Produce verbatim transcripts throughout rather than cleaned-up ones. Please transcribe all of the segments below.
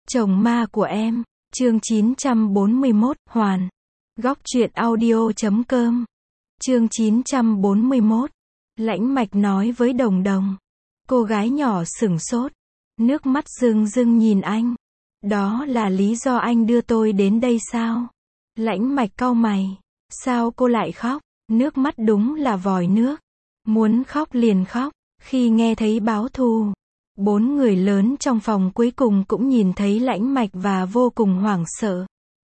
Chồng ma của em, chương chín trăm bốn mươi mốt, Hoàn. Góc truyện audio chấm com. Chương chín trăm bốn mươi mốt. Lãnh Mạch nói với Đồng Đồng. Cô gái nhỏ sửng sốt, nước mắt rưng rưng nhìn anh. Đó là lý do anh đưa tôi đến đây sao? Lãnh Mạch cau mày. Sao cô lại khóc? Nước mắt đúng là vòi nước. Muốn khóc liền khóc. Khi nghe thấy báo thù, bốn người lớn trong phòng cuối cùng cũng nhìn thấy Lãnh Mạch và vô cùng hoảng sợ.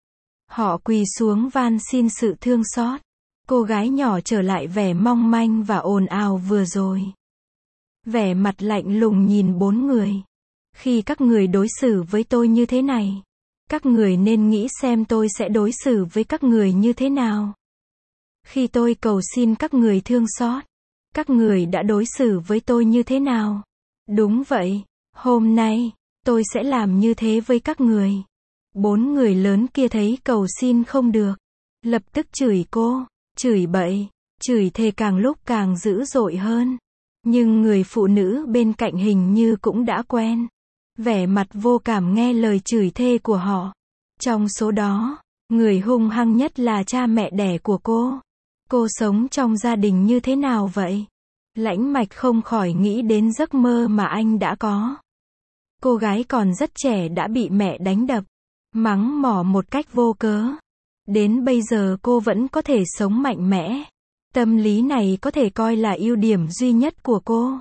Họ quỳ xuống van xin sự thương xót. Cô gái nhỏ trở lại vẻ mong manh và ồn ào vừa rồi. Vẻ mặt lạnh lùng nhìn bốn người. Khi các người đối xử với tôi như thế này, các người nên nghĩ xem tôi sẽ đối xử với các người như thế nào. Khi tôi cầu xin các người thương xót, các người đã đối xử với tôi như thế nào? Đúng vậy, hôm nay, tôi sẽ làm như thế với các người. Bốn người lớn kia thấy cầu xin không được, lập tức chửi cô, chửi bậy, chửi thề càng lúc càng dữ dội hơn. Nhưng người phụ nữ bên cạnh hình như cũng đã quen. Vẻ mặt vô cảm nghe lời chửi thề của họ. Trong số đó, người hung hăng nhất là cha mẹ đẻ của cô. Cô sống trong gia đình như thế nào vậy? Lãnh Mạch không khỏi nghĩ đến giấc mơ mà anh đã có. Cô gái còn rất trẻ đã bị mẹ đánh đập, mắng mỏ một cách vô cớ. Đến bây giờ cô vẫn có thể sống mạnh mẽ. Tâm lý này có thể coi là ưu điểm duy nhất của cô.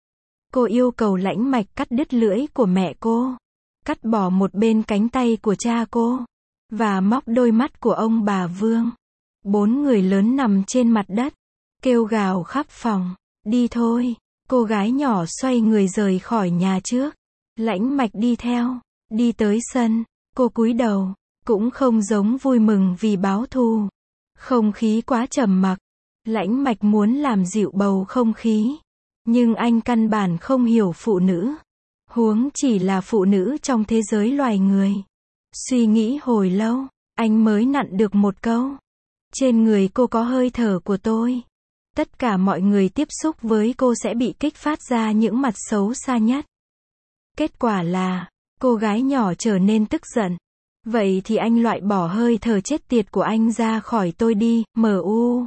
Cô yêu cầu Lãnh Mạch cắt đứt lưỡi của mẹ cô, cắt bỏ một bên cánh tay của cha cô, và móc đôi mắt của ông bà Vương. Bốn người lớn nằm trên mặt đất, kêu gào khắp phòng. Đi thôi, cô gái nhỏ xoay người rời khỏi nhà trước. Lãnh Mạch đi theo, đi tới sân, cô cúi đầu, cũng không giống vui mừng vì báo thù. Không khí quá trầm mặc. Lãnh Mạch muốn làm dịu bầu không khí, nhưng anh căn bản không hiểu phụ nữ, huống chỉ là phụ nữ trong thế giới loài người. Suy nghĩ hồi lâu, anh mới nặn được một câu. Trên người cô có hơi thở của tôi. Tất cả mọi người tiếp xúc với cô sẽ bị kích phát ra những mặt xấu xa nhất. Kết quả là, cô gái nhỏ trở nên tức giận. Vậy thì anh loại bỏ hơi thở chết tiệt của anh ra khỏi tôi đi, mu.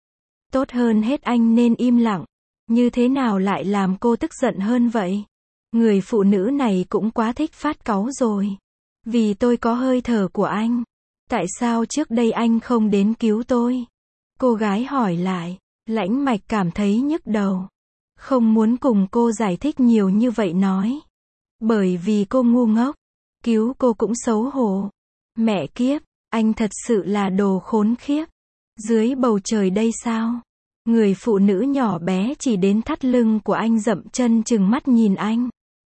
Tốt hơn hết anh nên im lặng. Như thế nào lại làm cô tức giận hơn vậy? Người phụ nữ này cũng quá thích phát cáu rồi. Vì tôi có hơi thở của anh. Tại sao trước đây anh không đến cứu tôi? Cô gái hỏi lại. Lãnh Mạch cảm thấy nhức đầu. Không muốn cùng cô giải thích nhiều như vậy nói. Bởi vì cô ngu ngốc. Cứu cô cũng xấu hổ. Mẹ kiếp, anh thật sự là đồ khốn khiếp. Dưới bầu trời đây sao? Người phụ nữ nhỏ bé chỉ đến thắt lưng của anh dậm chân chừng mắt nhìn anh.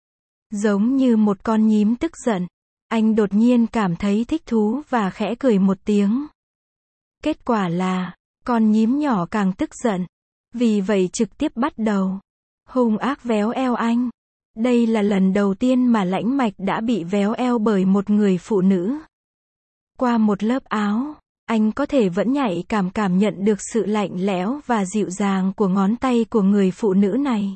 Giống như một con nhím tức giận. Anh đột nhiên cảm thấy thích thú và khẽ cười một tiếng. Kết quả là, con nhím nhỏ càng tức giận. Vì vậy trực tiếp bắt đầu hung ác véo eo anh. Đây là lần đầu tiên mà Lãnh Mạch đã bị véo eo bởi một người phụ nữ. Qua một lớp áo, anh có thể vẫn nhạy cảm cảm nhận được sự lạnh lẽo và dịu dàng của ngón tay của người phụ nữ này.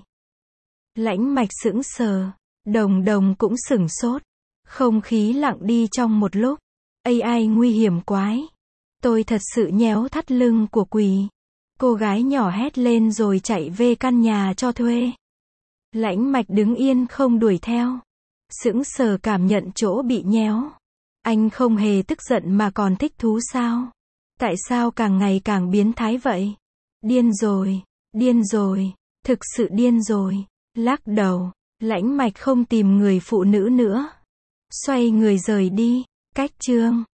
Lãnh Mạch sững sờ, Đồng Đồng cũng sửng sốt. Không khí lặng đi trong một lúc. a i nguy hiểm quái. Tôi thật sự nhéo thắt lưng của quỷ. Cô gái nhỏ hét lên rồi chạy về căn nhà cho thuê. Lãnh Mạch đứng yên không đuổi theo. Sững sờ cảm nhận chỗ bị nhéo. Anh không hề tức giận mà còn thích thú sao? Tại sao càng ngày càng biến thái vậy? Điên rồi, điên rồi, thực sự điên rồi. Lắc đầu, Lãnh Mạch không tìm người phụ nữ nữa. Xoay người rời đi. Cách chương